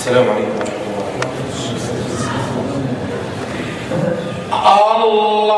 السلام عليكم ورحمة الله.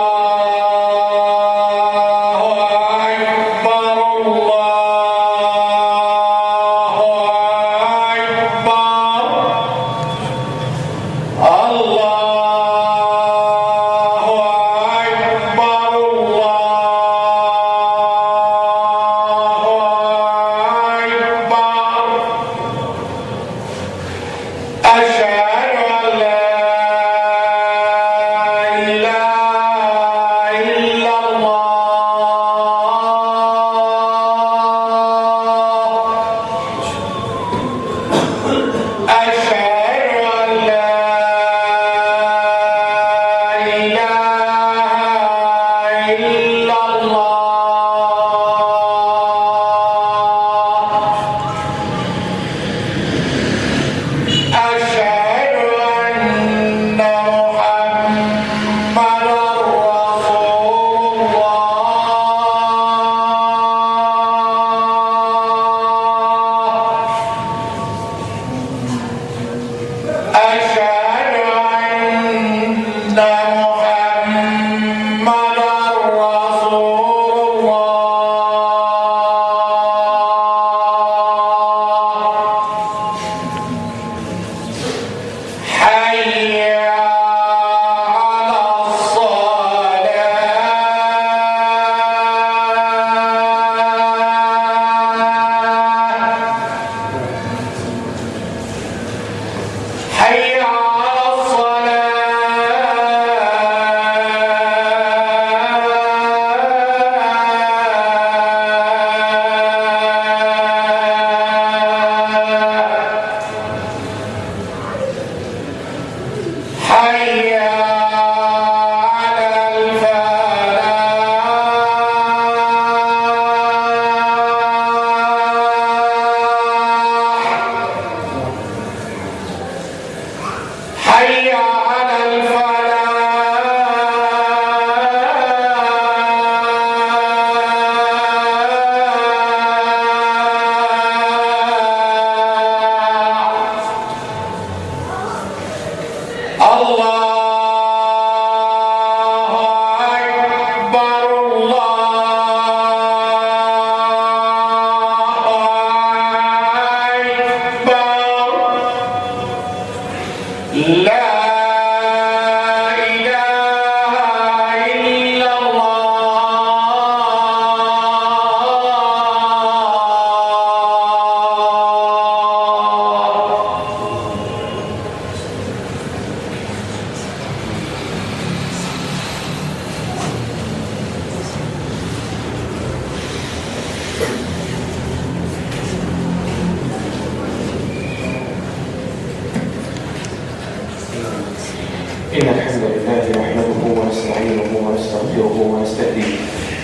إن الحمد لله نحمده ونستعينه ونستغفره ونستهديه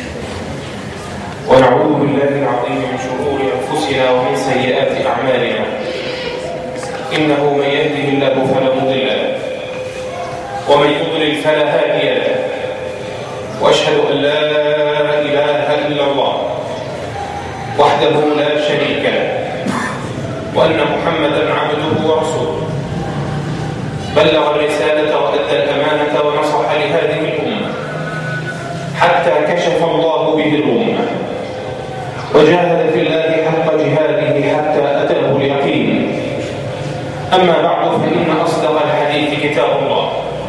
ونعوذ بالله العظيم من شرور أنفسنا ومن سيئات أعمالنا. إنه من يهده الله فلا مضل له ومن يضلل فلا هادي له، وأشهد أن لا إله إلا الله وحده لا شريك له، وأن محمدا عبده ورسوله، بلغ الرسالة وأدى الأمانة ونصح لهذه الأمة حتى كشف الله به الأمة، وجاهد في الله حق جهاده حتى أتاه اليقين. أما بعد، فإن أصدق الحديث كتاب الله،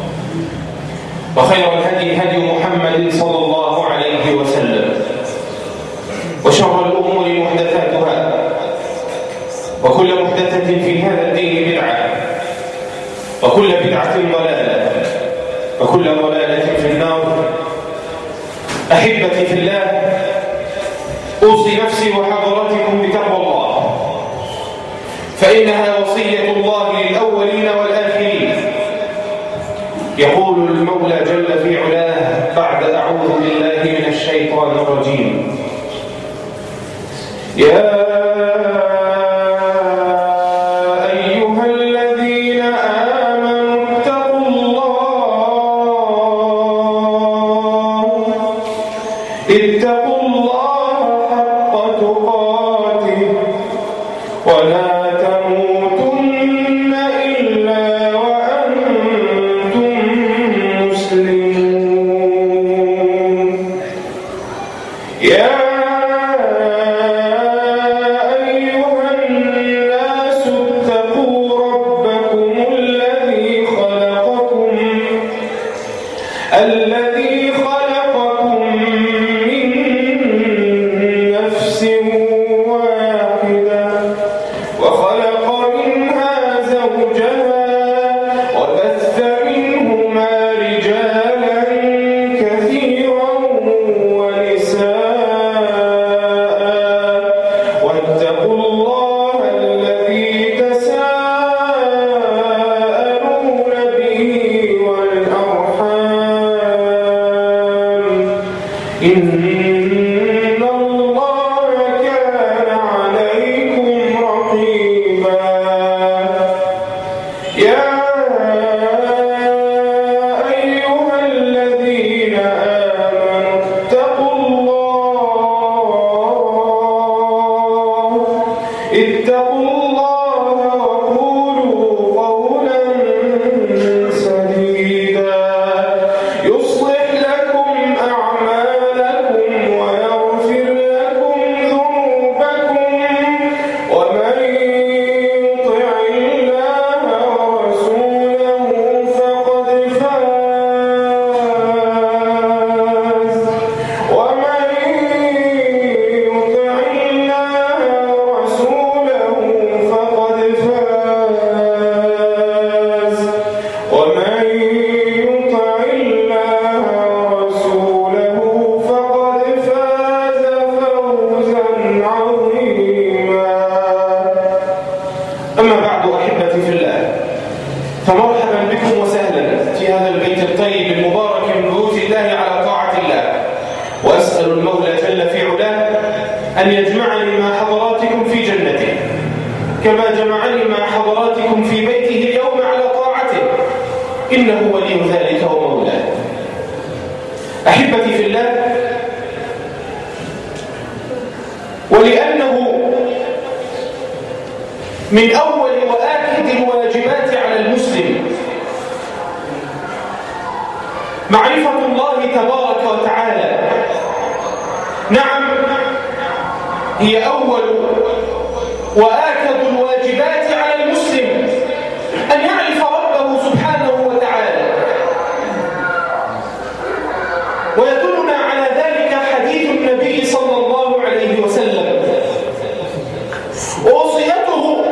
وخير الهدي هدي محمد صلى الله عليه وسلم، وشر الأمور محدثاتها، وكل محدثة في هذا الدين بدعة، وكل بدعة ضلالة، وكل ضلالة في النار. أحبتي في الله، أوصي نفسي وحضراتكم بتقوى الله، فإنها وصية الله للأولين والآخرين. يقول المولى جل في علاه بعد أعوذ بالله من الشيطان الرجيم: يا اتقوا الله حق تقاته ولا تموتن اتقوا الله وقولوا قولا سديدا يصلح لكم أعمالكم ويغفر لكم ذنوبكم ومن يطع الله ورسوله فقد فاز ومن يطع الله ورسوله فقد فاز ومن يطع الله ورسوله فقد فاز فوزا عظيما. أما بعد أحبتي في الله، فمرحبا بكم وسهلا في هذا البيت الطيب المبارك من بيوت الله على طاعة الله، وأسأل المولى جل في علاه أن يجمعني مع حضراتكم في جنته كما جمعني مع حضراتكم في بيته اليوم على طاعته، إنه ولي ذلك ومولاه. أحبتي في الله، ولأنه من أول وآكد الواجبات على المسلم معرفة الله تبارك وتعالى، نعم هي أول وآكد الواجبات على المسلم أن يعرف ربه سبحانه وتعالى، ويدلنا على ذلك حديث النبي صلى الله عليه وسلم ووصيته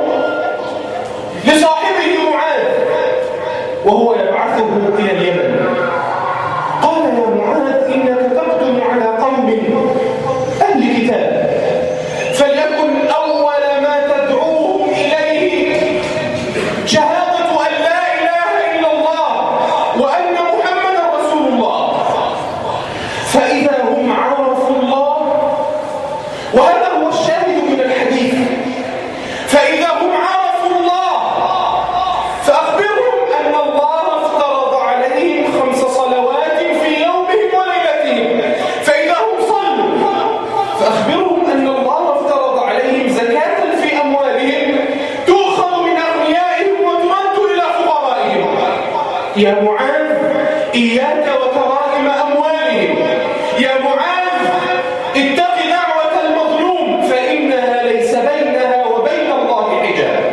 لصاحبه معاذ وهو يبعثه إلى اليمن. قال: يا معاذ، إنك تقدم على قوم أهل كتاب، فليكن أول ما تدعوهم إليه شهادة أن لا إله إلا الله وأن محمدا رسول الله. فإذا هم عرفوا الله، وهذا هو الشاهد من الحديث، فإذا هم عرفوا الله فأخبرهم أن الله افترض عليهم 5 صلوات في يومهم وليلتهم، فإذا هم صلوا فأخبرهم أن الله افترض عليهم زكاة في أموالهم تؤخذ من أغنيائهم وترد إلى فقرائهم. يا معاذ، إياك وكرائم أموالهم. يا معاذ، اتق دعوة المظلوم فإنها ليس بينها وبين الله حجاب.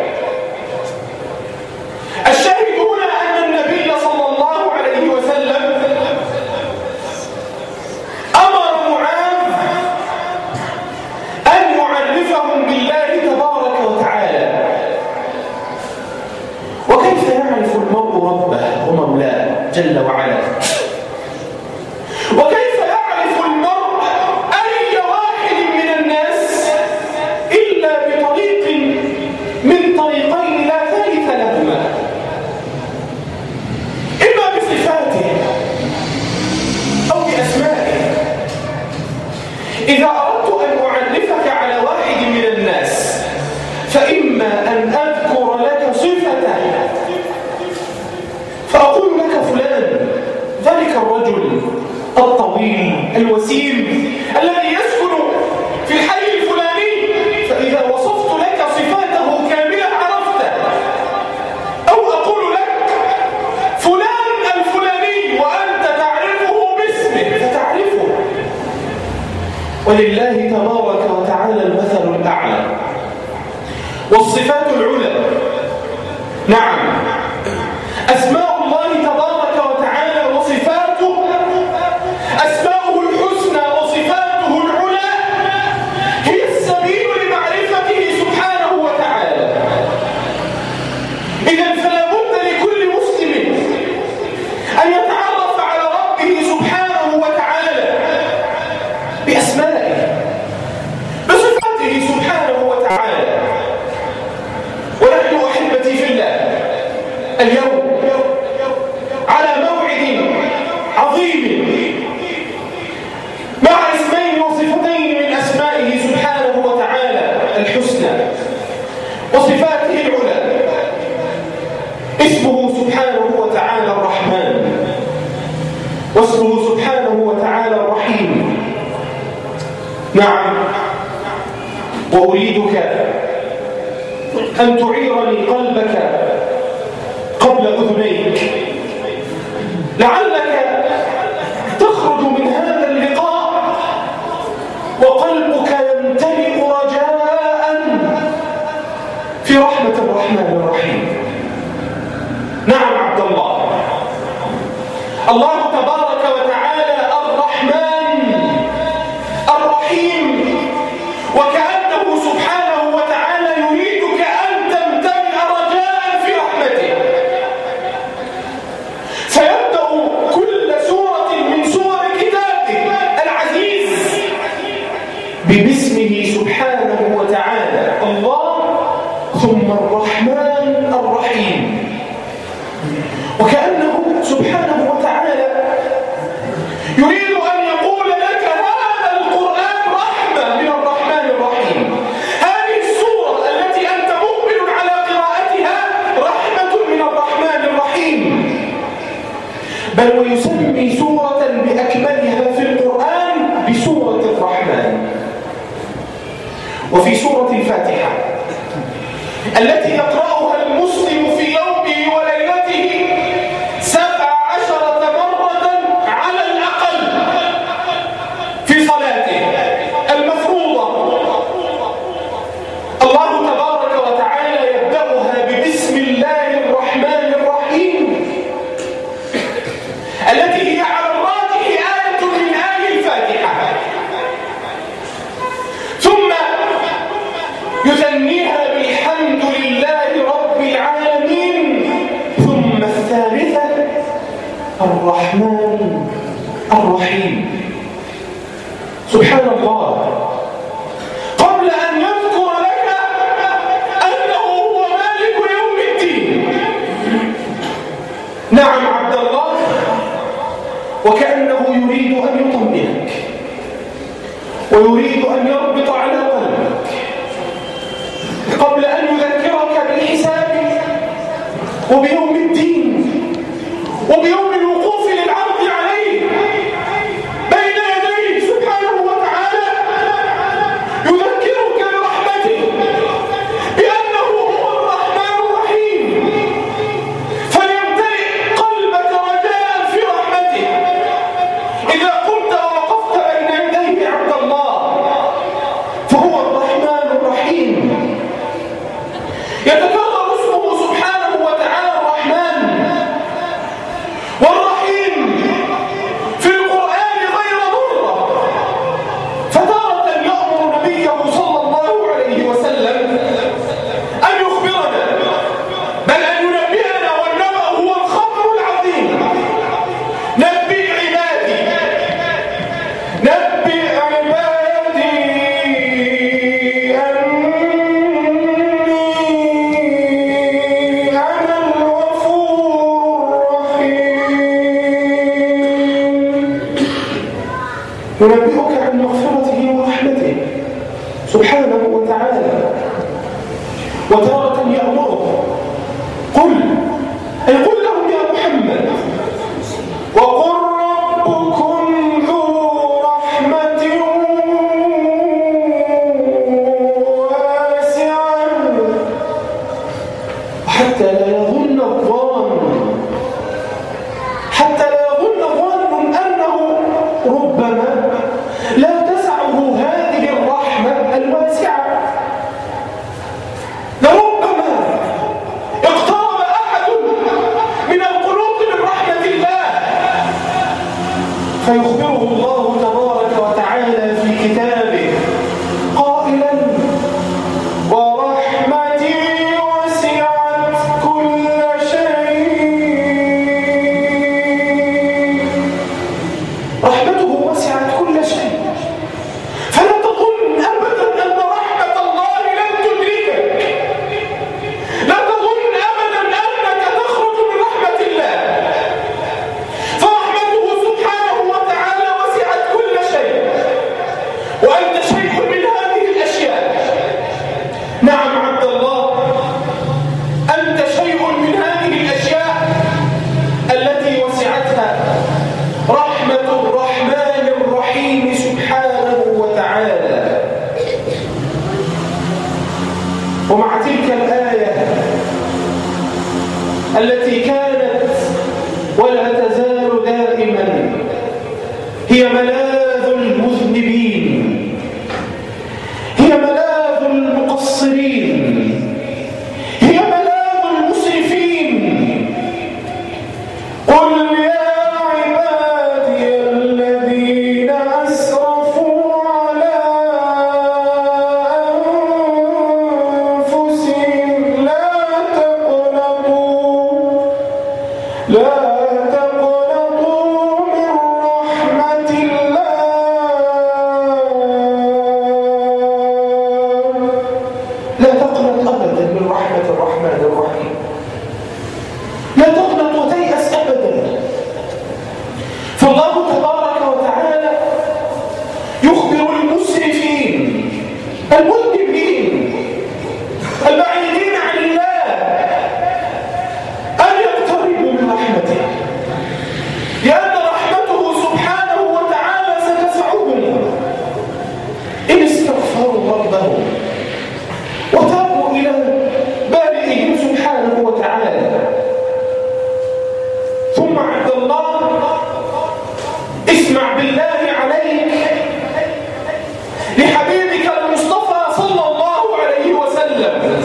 الشاهد هنا أن النبي صلى الله عليه وسلم أمر معاذ أن يعرفهم بالله تبارك وتعالى. وكيف يعرف المرء ربه ومولاه جل وعلا؟ وكيف يعرف المرء أي واحد من الناس إلا بطريق من طريقين لا ثالث لهما، إما بصفاته أو بأسمائه. إذا أردت أن أعرفك على واحد من الناس فإما أن أذكر لك صفته فأقول لك فلان، ذلك الرجل الطويل الوسيم الذي يسكن في الحي الفلاني، فإذا وصفت لك صفاته كاملة عرفته. أو أقول لك فلان الفلاني وأنت تعرفه باسمه فتعرفه. ولله تبارك وتعالى المثل الأعلى والصفات العلى. نعم، أسماء الله تبارك وتعالى وصفاته، أسماؤه الحسنى وصفاته العلى هي السبيل لمعرفته سبحانه وتعالى. إذن فلا بد لكل مسلم أن يتعرف على ربه سبحانه وتعالى بأسمائه، بصفاته سبحانه وتعالى. ونحن أحبتي في الله اليوم على موعد عظيم مع اسمين وصفتين من أسمائه سبحانه وتعالى الحسنى وصفاته العلى. اسمه سبحانه وتعالى الرحمن، واسمه سبحانه وتعالى الرحيم. نعم، وأريدك أن تعيرني قلبك قبل أذنيك، لعلك تخرج من هذا اللقاء وقلبك يمتلئ رجاء في رحمة الرحمن الرحيم. نعم عبد الله، الله تبارك وتعالى الرحمن الرحيم، وكأنه سبحانه وتعالى يريدك أن تمتلئ رجاء في رحمته، فيبدأ كل سورة من سور كتابه العزيز باسمه سبحانه وتعالى الله ثم الرحمن الرحيم، وكأنه سبحانه وتعالى يريد أن يقول لك هذا القرآن رحمة من الرحمن الرحيم، هذه السورة التي أنت مقبل على قراءتها رحمة من الرحمن الرحيم. بل ويسمي سورة بأكملها في القرآن بسورة الرحمن. وفي سورة الفاتحة التي يقرأها المسلم في يومه وليلته 17 مرة على الأقل في صلاته المفروضة، الله تبارك وتعالى يبدأها ببسم الله الرحمن الرحيم التي هي على الراجح آية من آي الفاتحة، ثم يثنيها بالحمد لله رب العالمين، ثم الثالثة الرحمن الرحيم. سبحان الله، قبل أن يذكر لك أنه هو مالك يوم الدين. نعم عبد الله، وكأنه يريد أن يطمئنك ويريد أن يربط على قلبك قبل أن يذكرك بالحساب وبيوم الدين وبيوم الوقوف للعرض عليه بين يديه سبحانه وتعالى، يذكرك برحمته بأنه هو الرحمن الرحيم، فليمتلئ قلبك رجاء في رحمته. إذا قمت ووقفت بين يديه عبد الله فهو الرحمن الرحيم، يتكرر اسمه سبحانه وتعالى الرحمن والرحيم في القرآن غير مرة، فتارة يأمر نبيه صلى الله عليه وسلم أن يخبرنا بل أن ينبئنا، والنبأ هو الخبر العظيم. نبئ عبادي ينبئك عن مغفرته ورحمته سبحانه وتعالى. وتارة يأمره قل لهم يا محمد وقل ربكم ذو رحمة واسعة حتى لا يظن الظان أنه ربما لا تسعه هذه الرحمة الواسعة، لربما اقترب أحد من القلوب من رحمة الله، فيخبره الله تبارك وتعالى في كتابه قائلا ورحمتي وسعت كل شيء. رحمته وسعت كل شيء، فلا تظن أبدا أن رحمة الله لن تدركك، لا تظن أبدا أنك تخرج من رحمة الله، فرحمته سبحانه وتعالى وسعت كل شيء، وأنت شيء من هذه الأشياء. نعم عبد الله، أنت شيء من هذه الأشياء التي وسعتها رحمة الرحمن الرحيم سبحانه وتعالى. ومع تلك الآية التي كانت ولا تزال دائما هي ملاذ المذنبين، هي ملاذ المقصرين، هي ملاذ المسرفين. قل يا عبادي الذين أسرفوا على أنفسهم لا تقنطوا من رحمة الله، لا تقنط أبدا من رحمة الرحمن الرحيم، لا تقنط وتيأس أبدا. فالله تبارك وتعالى يخبر المسرفين المذنبين البعيدين عن الله أن يقتربوا من رحمته، لأن رحمته سبحانه وتعالى ستسعهم إن استغفروا ربهم وتابوا إلى بارئهم سبحانه وتعالى. ثم عبد الله اسمع بالله عليك لحبيبك المصطفى صلى الله عليه وسلم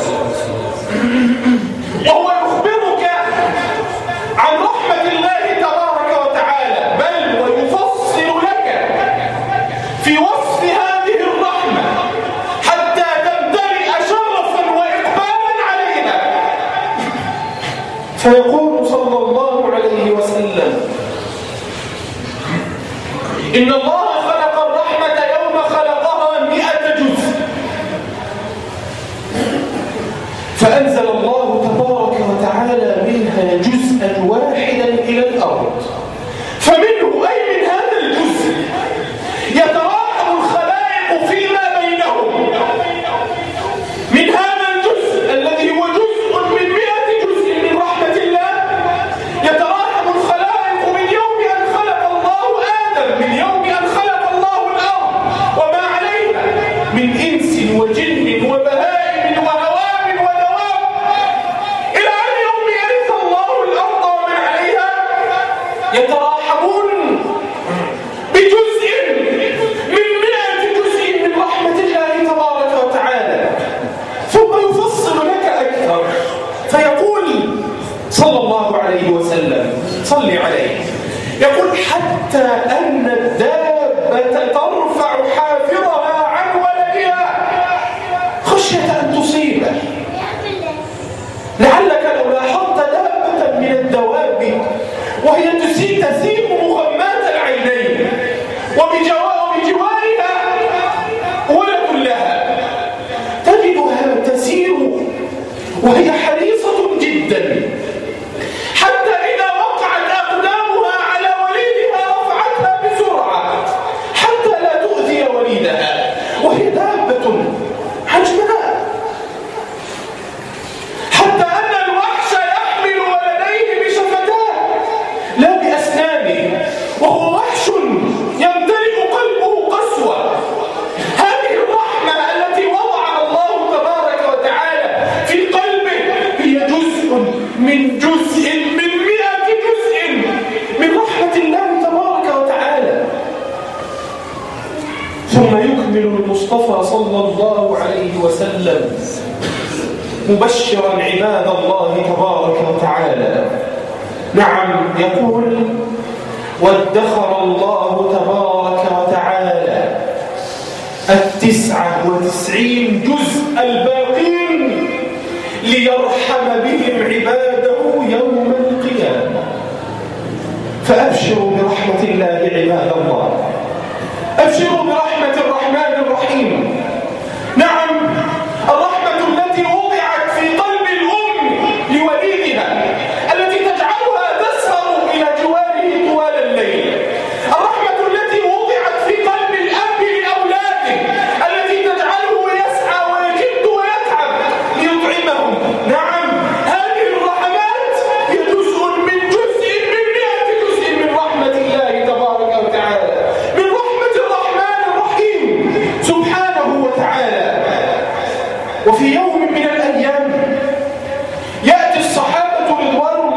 وهو يخبرك عن رحمة الله تبارك وتعالى، بل ويفصل لك في وصف هذه الرحمة حتى تمتلئ شرفا وإقبالا عليها. فيقول صلى الله عليه وسلم: إن الله خلق الرحمة يوم خلقها 100 جزء، فأنزل الله تبارك وتعالى منها جزءا واحدا إلى الأرض، فمنه أي من هذا الجزء يتراحم الخلائق فيما بينهم. من هذا الجزء الذي هو جزء من 100 جزء من رحمة الله يتراحم الخلائق من يوم أن خلق الله آدم، من يوم أن خلق الله الأرض وما عليها من إنس وجن وبهائم وهوام ودواب، إلى أن يوم يرث الله الأرض ومن عليها، يتراحمون بجزء من 100 جزء من رحمة الله تبارك وتعالى. ثم يفصل لك أكثر فيقول صلى الله عليه وسلم: صل عليه، يقول: حتى أن الدابة ترفع حافظها عن ولدها خشية أن تصيبه. لعلك لو لاحظت دابة من الدواب وهي تسيم مغمات العينين وبجوارها ولد لها، تجدها تسير وهي حريصة جدا، حتى إذا وقعت أقدامها على وليدها رفعتها بسرعة حتى لا تؤذي وليدها، وهي دابة حجمها، حتى أن الوحش يحمل ولديه بشفتاه لا بأسنانه، وهو وحش يمتلئ قلبه قسوة. هذه الرحمة التي وضعها الله تبارك وتعالى في قلبه هي جزء من 100 جزء من رحمة الله تبارك وتعالى. ثم يكمل المصطفى صلى الله عليه وسلم مبشرا عباد الله تبارك وتعالى. نعم، يقول: وادخر الله تبارك وتعالى 99 جزء الباقين ليرحم بهم عباده يوم القيامة. فأبشروا برحمة الله عباد الله، أبشروا برحمة الرحمن الرحيم. نعم، الرحمة التي وضعت في قلب الأم لوليدها، التي تجعلها تسهر إلى جواره طوال الليل. الرحمة التي وضعت في قلب الأب لأولاده، التي تجعله يسعى ويجد ويتعب ليطعمهم. نعم، هذه الرحمات هي جزء من 100 جزء من رحمة الله تبارك وتعالى، من رحمة الرحمن الرحيم سبحانه وتعالى. وفي يوم من الأيام يأتي الصحابة رضوان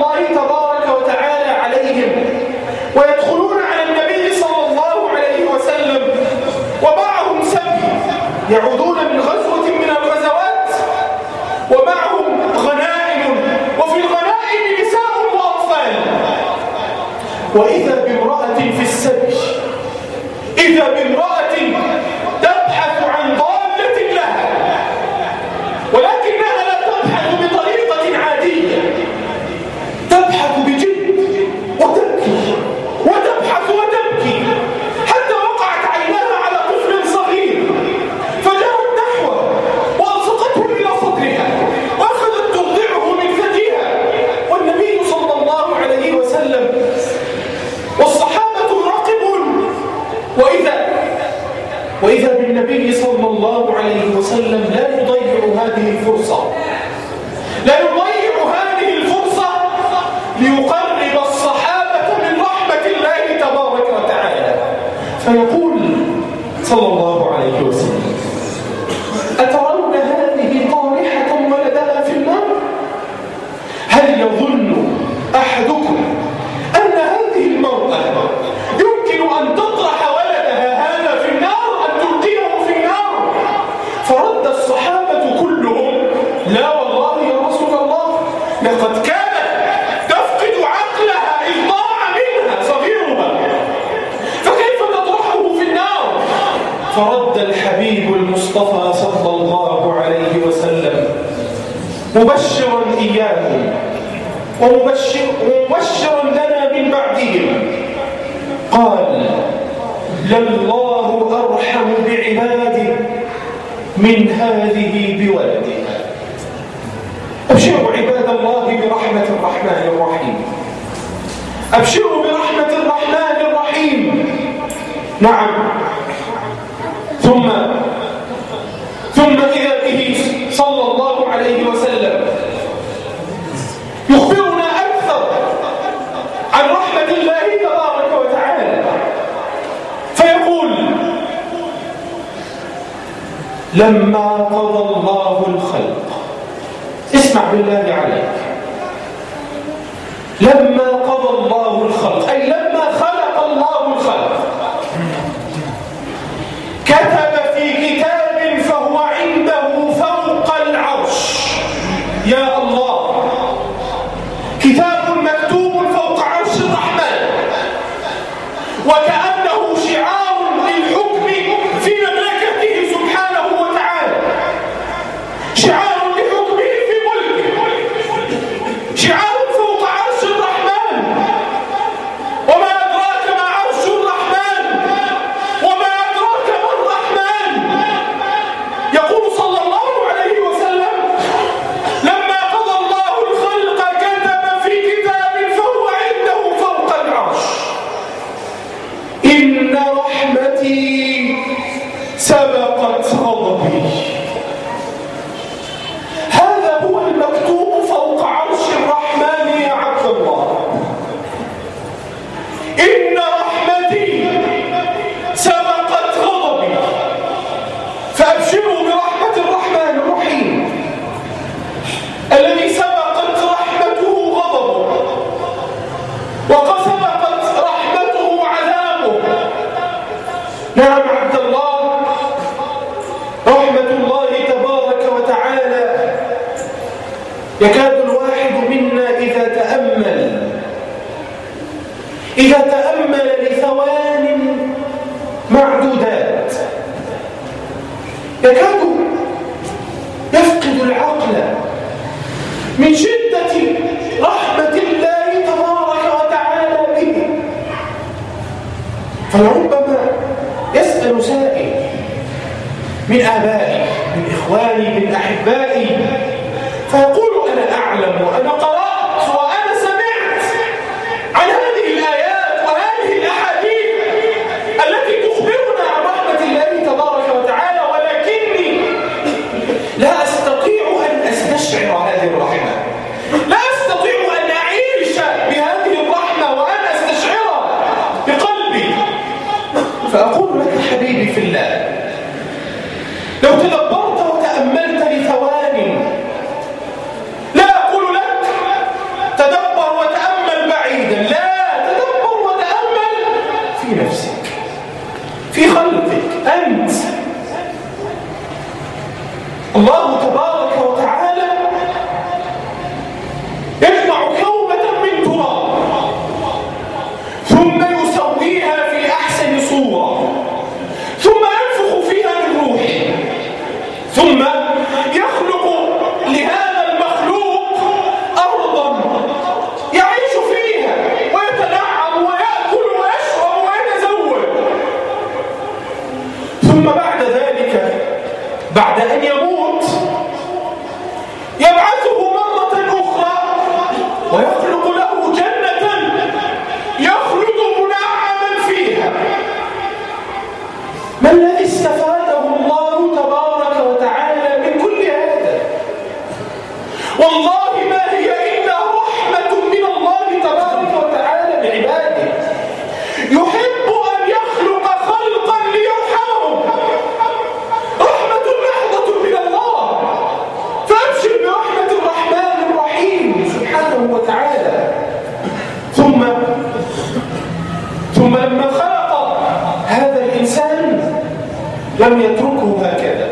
ويدخلون على النبي صلى الله عليه وسلم ومعهم سبي، يعودون من غزوة من الغزوات ومعهم غنائم، وفي الغنائم نساء وأطفال. وإذا بامرأة في السبي، إذا بامرأة تبحث عن ضالة لها، ولكنها لا تبحث بطريقة عادية، تبحث بجد وتبكي وتبحث وتبكي حتى وقعت عيناها على طفل صغير، فجاءت نحوه وألصقته إلى صدرها وأخذت ترضعه من ثديها، والنبي صلى الله عليه وسلم والصحابة يراقبون. وإذا بالنبي صلى الله عليه وسلم لا يضيع هذه الفرصة، لا يضيع هذه الفرصة ليقرب الصحابة من رحمة الله تبارك وتعالى، فيقول صلى الله عليه وسلم: أترون هذه طارحة ولدها في النار؟ هل يظن أحدكم أن هذه المرأة يمكن أن تطرح ولدها هذا في النار، أن تلقيه في النار؟ فرد الصحابة كلهم: لا والله يا رسول الله، لقد كانت تفقد عقلها إذ ضاع منها صغيرها، فكيف تطرحه في النار؟ فرد الحبيب المصطفى صلى الله عليه وسلم مبشرا إياهم ومبشرا لنا من بعدهم، قال: لله أرحم بعباده من هذه بولدها. أبشروا عباد الله برحمة الرحمن الرحيم، أبشروا برحمة الرحمن الرحيم. نعم. ثم إذا به صلى الله عليه وسلم يخبرنا أكثر عن رحمة الله تبارك وتعالى، فيقول: لما قضى الله الخلق، اسمع بالله عليك، لما قضى الله الخلق أي لما خلق الله الخلق، كتب في كتاب فهو عنده فوق العرش. يا الله، كتاب مكتوب فوق عرش الرحمن، وكأنه شعار للحكم في مملكته سبحانه وتعالى، شعار لحكمه في ملكه، شعار فوق عرش الرحمن. وما أدراك ما عرش الرحمن، وما أدراك ما الرحمن. يقول صلى الله عليه وسلم: لما قضى الله الخلق كتب في كتاب فهو عنده فوق العرش: إن رحمتي سبقت غضبي. هذا هو المكتوب فوق عرش الرحمن يا عبد الله. إن رحمتي سبقت غضبي، فأبشروا برحمة الرحمن الرحيم الذي سبقت رحمته غضبه، وسبقت رحمته عذابه. نعم عبد الله، رحمة الله تبارك وتعالى يكاد الواحد منا إذا تأمل لثوان معدودات يكاد يفقد العقل من شدة رحمة الله تبارك وتعالى به. فلربما يسأل سائل من آبائي، من إخواني، من أحبائي، فيقول: أنا أعلم وأنا قرأت وأنا سمعت عن هذه الآيات وهذه الأحاديث التي تخبرنا عن رحمة الله تبارك وتعالى، ولكني لا أستطيع أن أستشعر هذه الرحمة، لا أستطيع أن أعيش بهذه الرحمة وأن أستشعرها بقلبي. فأقول لك حبيبي في الله، لو تدبرت وتأملت لثوان، لا أقول لك تدبر وتأمل بعيدا، لا، تدبر وتأمل والله ما هي إلا رحمة من الله تبارك وتعالى بعباده، يحب أن يخلق خلقا ليرحمهم، رحمة محضة من الله. فأبشر برحمة الرحمن الرحيم سبحانه وتعالى. ثم لما خلق هذا الإنسان لم يتركه هكذا،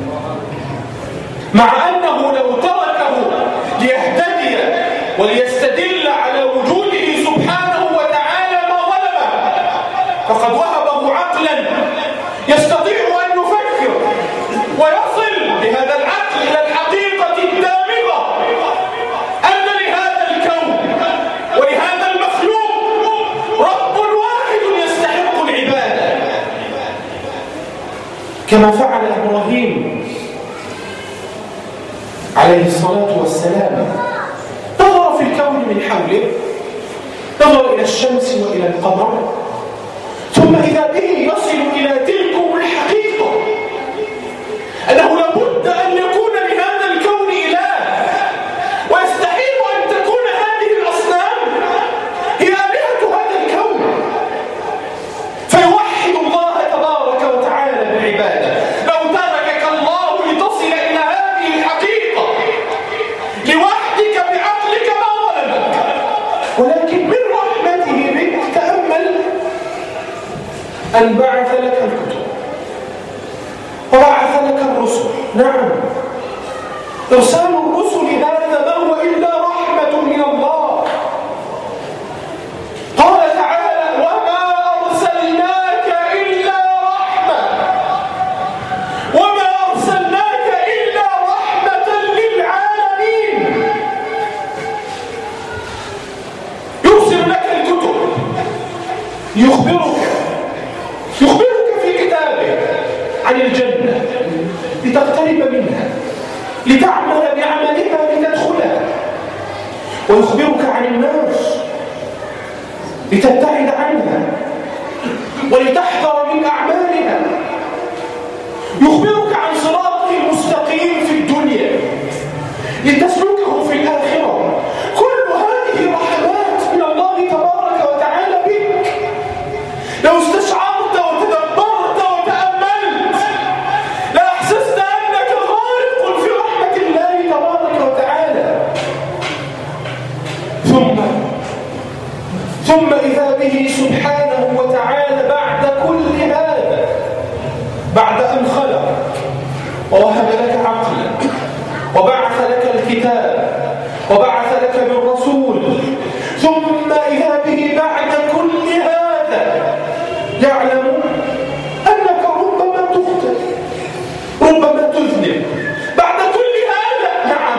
مع أنه لو تركه ليهتدي وليستدل على وجوده سبحانه وتعالى ما ظلمه، فقد وهبه عقلا يستطيع أن يفكر ويصل بهذا العقل إلى الحقيقة الدامغة أن لهذا الكون ولهذا المخلوق رب واحد يستحق العبادة، كما فعل إبراهيم عليه الصلاة والسلام. نظر في الكون من حوله، نظر إلى الشمس وإلى القمر، ثم إذا به يصل إلى تلك الحقيقة أنه لابد أن يكون لهذا الكون إله، ويستحيل أن تكون هذه الأصنام هي آلهة هذا الكون، فيوحد الله تبارك وتعالى بالعبادة. لو تركك الله لتصل إلى هذه الحقيقة لوحدك بعقلك ما ظلمك، ولكن من رحمته بك تأمل أن بعث لك الكتب وبعث لك الرسل. نعم، إرسال الرسل هذا ما هو إلا رحمة من الله. قال تعالى: وما أرسلناك إلا رحمة، وما أرسلناك إلا رحمة للعالمين. يرسل لك الكتب، يخبرك في كتابه عن الجنة لتقترب منها، لتعمل بعملها لتدخلها، ويخبرك عن النار لتبتعد عنها ولتحذر من أعمالها، يخبرك عن صراطه المستقيم في الدنيا لتسلكه في الآخرة. كل هذه رحمات من الله تبارك وتعالى بك. لو استشعرت وتدبرت وتأملت لأحسست أنك غارق في رحمة الله تبارك وتعالى. ثم إذا به سبحانه وتعالى بعد كل هذا، بعد أن خلق ووهب لك عقلا وبعث لك الكتاب وبعث لك بالرسول، ثم إذا به بعد كل هذا يعلم أنك ربما تخطئ، ربما تذنب. بعد كل هذا نعم،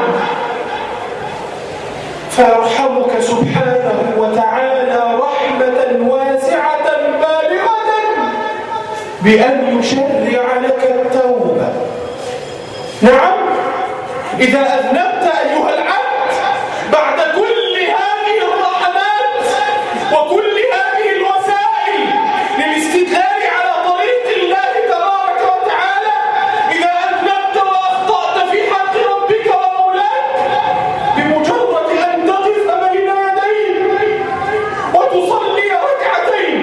فيرحمك سبحانه وتعالى رحمة واسعة بالغة بأن يشرع لك التوبة. نعم، إذا أذنبت أيها العبد بعد كل هذه الرحمات وكل هذه الوسائل للاستدلال على طريق الله تبارك وتعالى، إذا أذنبت وأخطأت في حق ربك ومولاك، بمجرد أن تقف بين يديه وتصلي ركعتين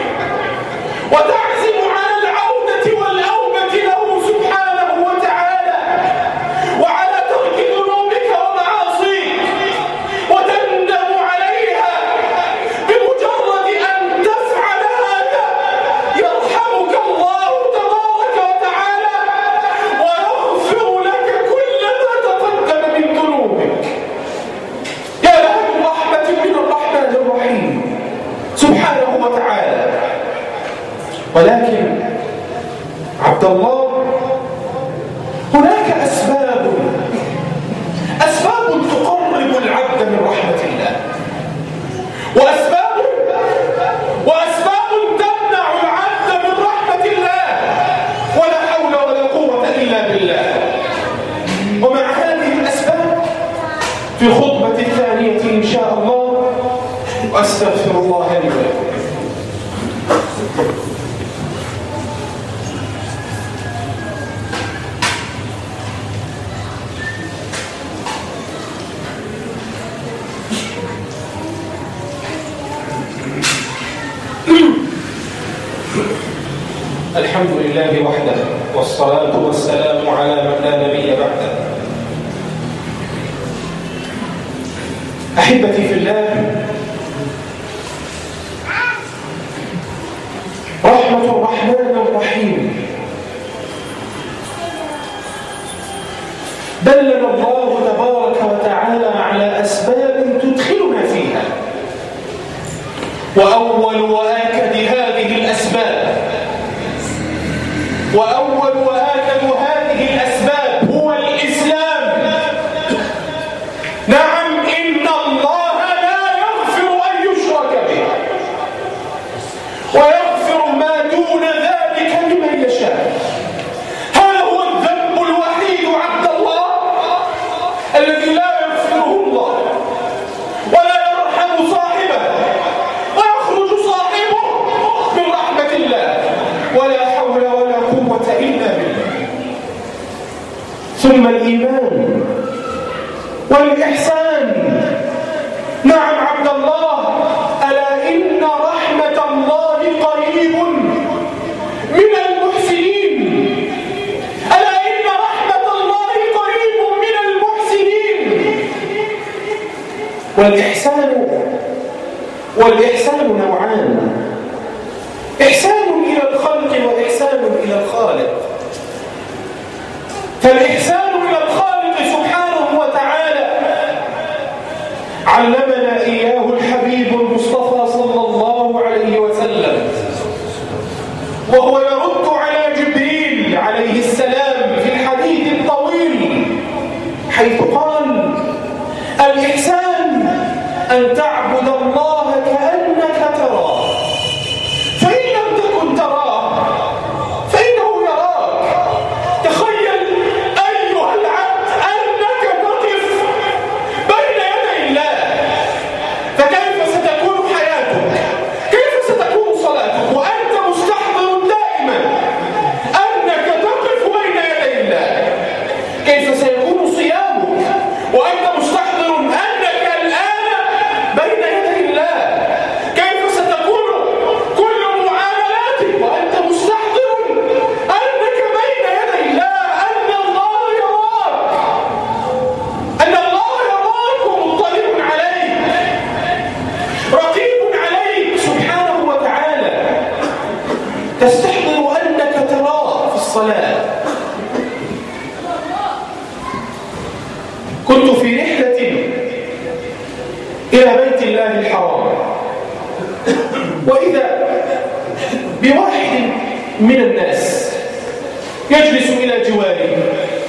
وتعزم على العودة والأوبة له سبحانه وتعالى، وعلى ترك ذنوبك ومعاصيك وتندم عليها، بمجرد أن تفعل هذا يرحمك الله تبارك وتعالى ويغفر لك كل ما تقدم من ذنوبك. يا له من رحمة من الرحمن الرحيم سبحانه وتعالى. ولكن عبد الله، هناك أسباب تقرب العبد من رحمة الله، وأسباب تمنع العبد من رحمة الله، ولا حول ولا قوة إلا بالله. ومع هذه الأسباب في الخطبة الثانية إن شاء الله، وأستغفر الله لي ولكم. الحمد لله وحده، والصلاة والسلام على من لا نبي بعده. أحبتي في الله، رحمة الرحمن الرحيم دلنا الله تبارك وتعالى على أسباب تدخلنا فيها، وأول وآكد هذه الأسباب هو الإسلام. نعم، إن الله لا يغفر أن يشرك به ويغفر ما دون ذلك لمن يشاء. هذا هو الذنب الوحيد عبد الله الذي لا يغفره الله ولا يرحم صاحبه، ويخرج صاحبه من رحمة الله، ولا حول ولا قوة إلا بالله. ثم الإيمان والإحسان. نعم عبد الله، ألا إن رحمة الله قريب من المحسنين. ألا إن رحمة الله قريب من المحسنين. والإحسان نوعان: إحسان إلى الخلق وإحسان إلى الخالق. فالإحسان إلى الخالق سبحانه وتعالى علمنا إياه الحبيب المصطفى صلى الله عليه وسلم، وهو يرد على جبريل عليه السلام في الحديث الطويل، حيث قال: الإحسان أن تعبد الله كأنك تراه، فإن لم تكن تراه فإنه يراك. تخيل أيها العبد أنك تقف بين يدي الله، فكيف ستكون حياتك؟ كيف ستكون صلاتك وأنت مستحضر دائما أنك تقف بين يدي الله؟ كيف سيكون صيامك وأنت مستحضر أنك الآن بين يدي الله؟ كيف ستكون كل معاملاتك وأنت مستحضر أنك بين يدي الله، أن الله يراك ومطلع عليك، رقيب عليك سبحانه وتعالى. تستحضر أنك تراه في الصلاة. كنت في رحلة إلى بيت الله الحرام، وإذا بواحد من الناس يجلس إلى جواري،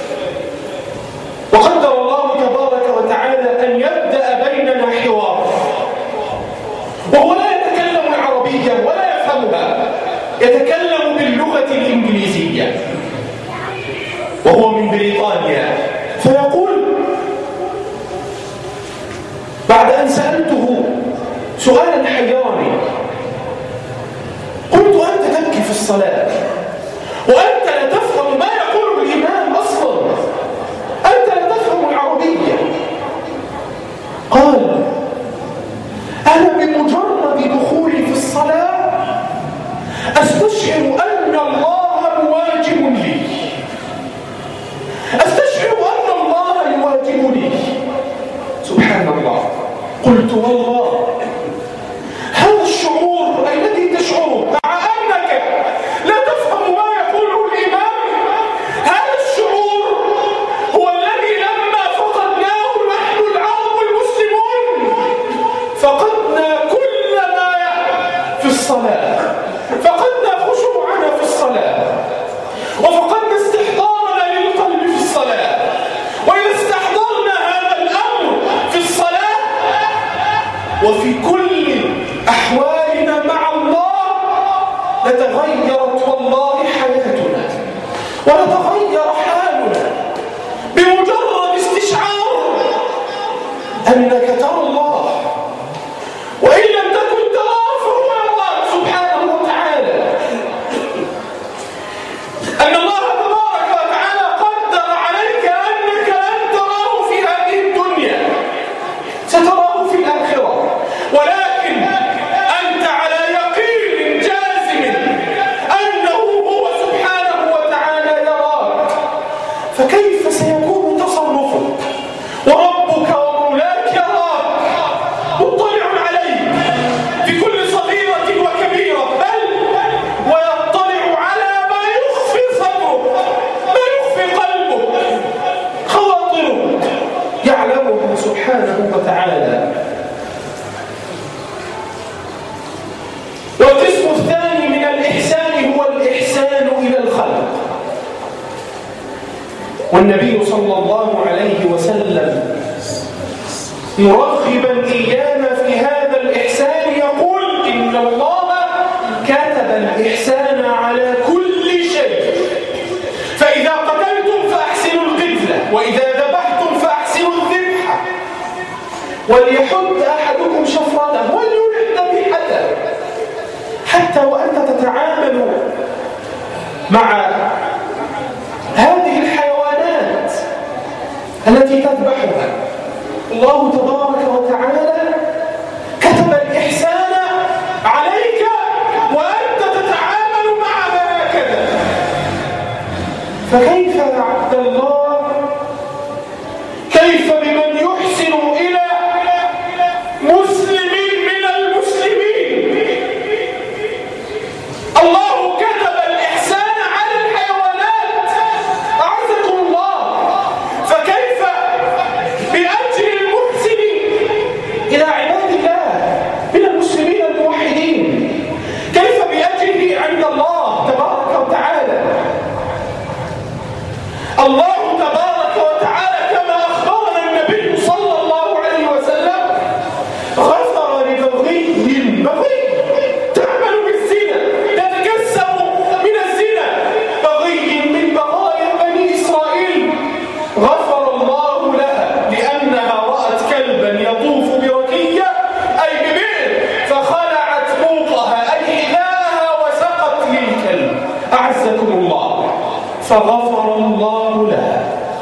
وقدر الله تبارك وتعالى أن يبدأ بيننا حوار، وهو لا يتكلم العربية ولا يفهمها، يتكلم باللغة الإنجليزية، وهو من بريطانيا. فيقول بعد أن سألته سؤالا حيرني، قلت: أنت تبكي في الصلاة وأنت لا تفهم ما يقوله الإمام أصلا، أنت لا تفهم العربية. قال: أنا بمجرد دخولي في الصلاة أستشعر أن الله مواجب لي، أستشعر أن الله يواجبني. سبحان الله. قلت: والله هذا الشعور الذي تشعره مع أنك لا تفهم ما يقوله الإمام، هذا الشعور هو الذي لما فقدناه نحن العرب المسلمون فقدنا كل ما في الصلاة، فقدنا خشوعنا في الصلاة، وفقدنا استحضارنا للقلب في الصلاة. وإذا استحضرنا هذا الأمر في الصلاة وفي كل أحوالنا مع الله لتغيرت والله حياتنا ولتغير حالنا بمجرد استشعار أنك ترى الله، وإن لم تكن تراه فهو يراك سبحانه وتعالى. أن الله تبارك وتعالى قدر عليك أنك لن تراه في هذه الدنيا، ستراه في الآخرة، ولكن أنت على يقين جازم أنه هو سبحانه وتعالى. والقسم الثاني من الإحسان هو الإحسان إلى الخلق. والنبي صلى الله عليه وسلم مرغبا إيانا في هذا الإحسان يقول إن الله كتب الإحسان على كل شيء، فإذا قتلتم فأحسنوا القتلة، وإذا ذبحتم فأحسنوا الذبح، وليحد أحدكم شفرته وليرح ذبيحته. حتى وأنت تتعامل مع هذه الحيوانات التي تذبحها، الله تبارك وتعالى كتب الإحسان عليك وأنت تتعامل معها هكذا. فكيف يا عبد الله، كيف بمن يحسن إلى مسلم من المسلمين؟ الله كتب الإحسان على الحيوانات أعزكم الله، فكيف بأجر المحسن إلى عباد الله من المسلمين الموحدين؟ كيف بأجره عند الله تبارك وتعالى؟ الله تبارك وتعالى كما أخبرنا النبي صلى الله عليه وسلم غفر لبغي تعمل بالزنا، تتكسب من الزنا، بغي من بغايا بني إسرائيل غفر الله لها لأنها رأت كلبا يطوف بركية أي ببئر فخلعت موطها أي حذاءها وسقت للكلب أعزكم الله، فغفر الله لها.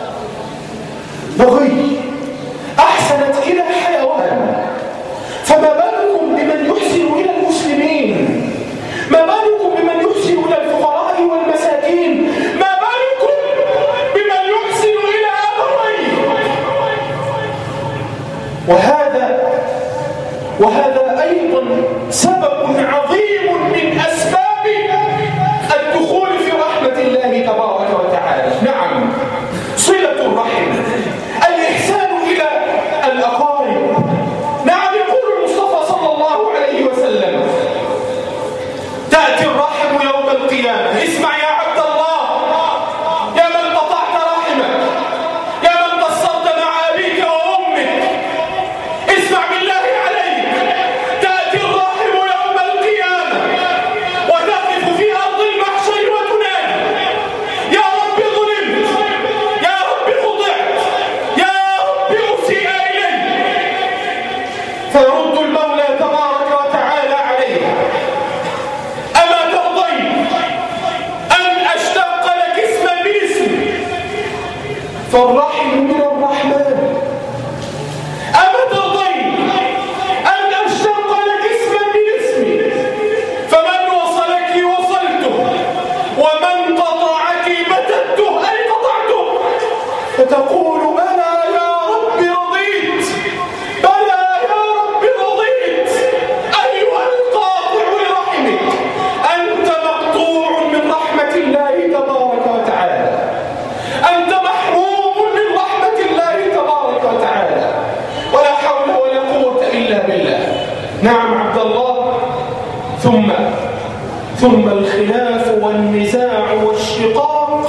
بغي أحسنت إلى حيوان، فما بالكم بمن يحسن إلى المسلمين؟ ما بالكم بمن يحسن إلى الفقراء والمساكين؟ ما بالكم بمن يحسن إلى أبويه؟ وهذا أيضا سبب عظيم من أسباب الدخول في رحمة الله تبارك وتعالى. نعم، صلة الرحم، الإحسان إلى الأقارب. نعم، يقول المصطفى صلى الله عليه وسلم تأتي الرحم يوم القيامة. اسمع يا عبد الله، يا من قطعت رحمك، يا من قصرت مع أبيك وأمك، اسمع بالله عليك، تأتي الرحم يوم القيامة وتقف في أرض المحشر وتنادي يا رب ظلمت، يا رب خضعت، يا رب أسيء إلي، فيرد المولى تبارك وتعالى عليها أما ترضين أن أشتق لك اسما من اسمي؟ فالرحم من الرحمن. أما ترضين أن أشتق لك اسما من اسمي؟ فمن وصلك وصلته، ومن قطعك بتته أي قطعته، فتقول بلى يا رب رضيت، بلى يا رب رضيت. أيها القاطع لرحمك، أنت مقطوع من رحمة الله تبارك وتعالى، أنت محروم من رحمة الله تبارك وتعالى، ولا حول ولا قوة إلا بالله. نعم عبد الله، ثم الخلاف والنزاع والشقاق،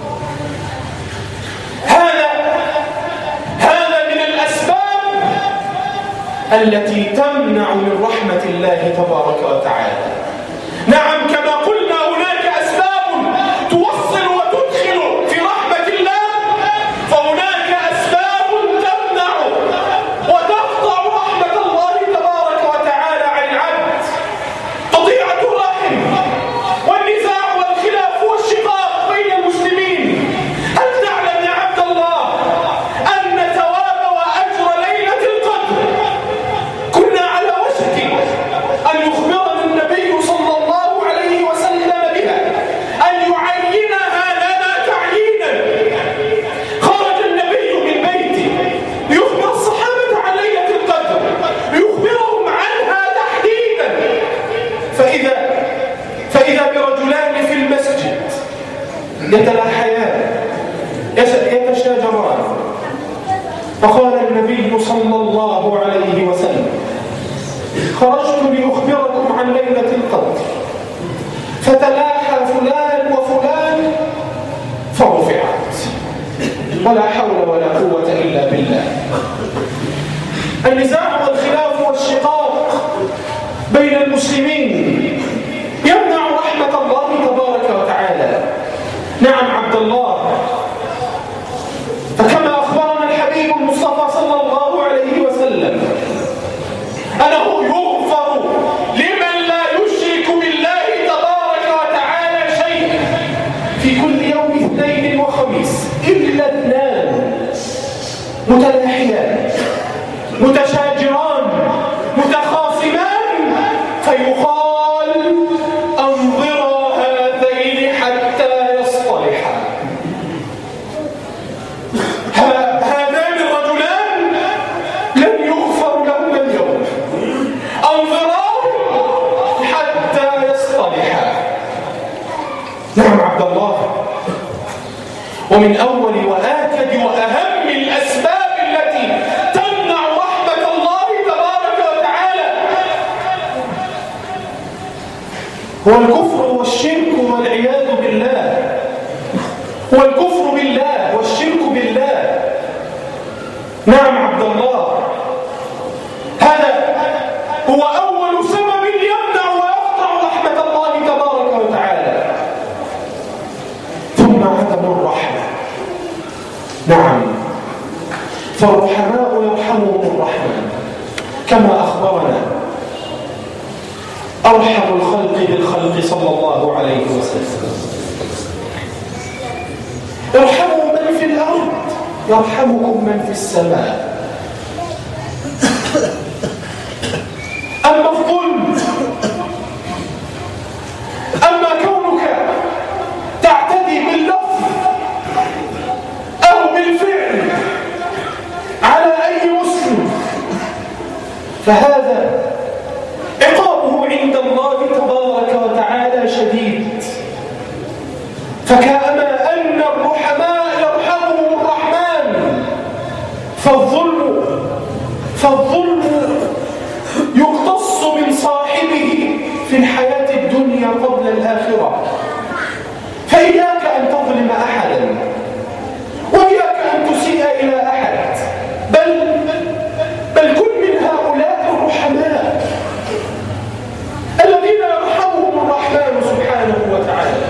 هذا من الأسباب التي تمنع من رحمة الله تبارك وتعالى. نعم، كما قلنا هناك أسباب توصل وتدخل في رحمة الله، فهناك أسباب تمنع وتقطع رحمة الله تبارك وتعالى عن العبد. قطيعة الرحم والنزاع والخلاف والشقاق بين المسلمين. هل تعلم يا عبد الله أن ثواب وأجر ليلة القدر كنا على وشك أن يخبرنا النبي النبي صلى الله عليه وسلم: خرجت لأخبركم عن ليلة القدر، فتلاحى فلان وفلان فرفعت، ولا حول ولا قوة إلا بالله. النزاع والخلاف والشقاق بين المسلمين يمنع رحمة الله تبارك وتعالى. نعم عبد الله، فكما أخبرنا الحبيب المصطفى صلى الله عليه وسلم أنه يغفر لمن لا يشرك بالله تبارك وتعالى شيئا في كل يوم اثنين وخميس إلا اثنان متلاحيان متشاجران متخاصمان، فيقال: أنظرا هذين حتى يصطلحا. هذان الرجلان لن يغفر لهما اليوم، أنظراهم حتى يصطلحا. نعم عبد الله، ومن أول وآكد وأهم الأسباب التي تمنع رحمة الله تبارك وتعالى هو الكفر والشرك والعياذ بالله. هو الكفر بالله والشرك بالله. نعم عبد الله، هذا هو أول سبب يمنع ويقطع رحمة الله تبارك وتعالى. ثم عدم الرحمة. نعم، فالرحماء يرحمهم الرحمن كما أخبرنا أرحم الخلق بالخلق صلى الله عليه وسلم: ارحموا من في الأرض يرحمكم من في السماء. أما الظلم، أما كونك تعتدي باللفظ أو بالفعل على أي مسلم، فهذا عقابه عند الله تبارك وتعالى شديد. فكأما أن الرحماء يرحمهم الرحمن، فالظلم يقتص من صاحبه في الحياة الدنيا قبل الآخرة. فإياك أن تظلم أحدا، وإياك أن تسيء إلى أحد، بل كن من هؤلاء الرحماء الذين يرحمهم الرحمن سبحانه وتعالى.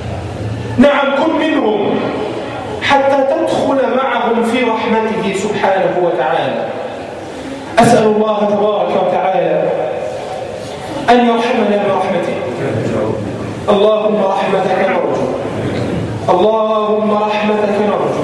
نعم، كن منهم حتى تدخل معهم في رحمته سبحانه وتعالى. أسأل الله تبارك وتعالى أن يرحمنا برحمته. اللهم رحمتك نرجو، اللهم رحمتك نرجو،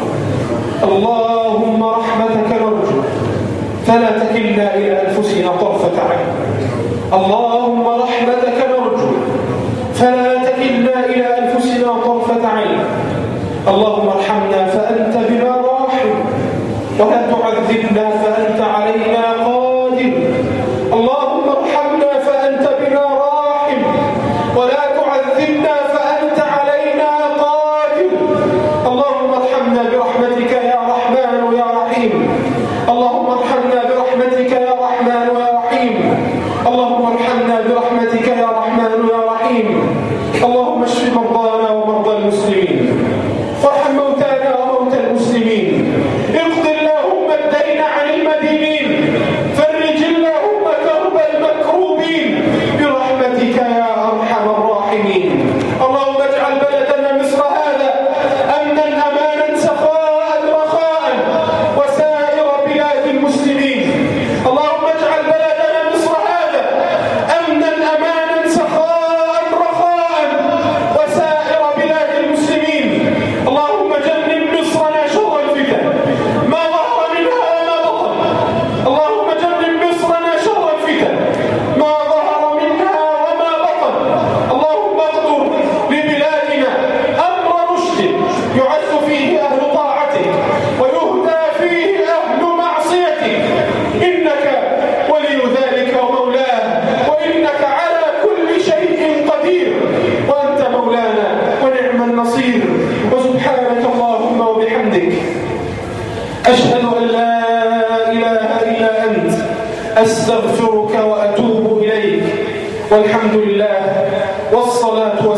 اللهم رحمتك نرجو، فلا تكلنا إلى أنفسنا طرفة عين. اللهم رحمتك نرجو، فلا تكلنا إلى أنفسنا طرفة عين. اللهم ارحمنا فأنت بنا راحم، ولا تعذبنا فأنت علينا قادر. اللهم ارحمنا فأنت بنا راحم، ولا تعذبنا فأنت علينا قادر. اللهم ارحمنا برحمتك يا رحمن يا رحيم. اللهم ارحمنا برحمتك يا رحمن يا رحيم. اللهم ارحمنا برحمتك يا رحمن يا رحيم. اللهم اشف مرضانا ومرضى المسلمين، وارحم موتانا وموتى المسلمين. اقض اللهم الدين عن المدينين، فرج اللهم كرب المكروبين برحمتك يا ارحم الراحمين. اللهم اجعل بلدنا مصر هذا امنا امانا سخاء رخاء وسائر بلاد المسلمين. اللهم اجعل بلدنا مصر هذا امنا امانا سخاء رخاء وسائر بلاد المسلمين. اللهم جنب مصرنا شر الفتن ما ظهر منها وما بطن. اللهم جنب مصرنا شر الفتن ما ظهر منها وما بطن. اللهم اقدر لبلادنا امر رشد يعز فيه اهل طاعتك ويهدى فيه اهل معصيتك، انك ولي ذلك ومولاه، وانك على كل شيء قدير، وانت مولانا ونعم النصير. وسبحانك اللهم وبحمدك أشهد أن لا إله إلا أنت أستغفرك وأتوب إليك. والحمد لله والصلاة والسلام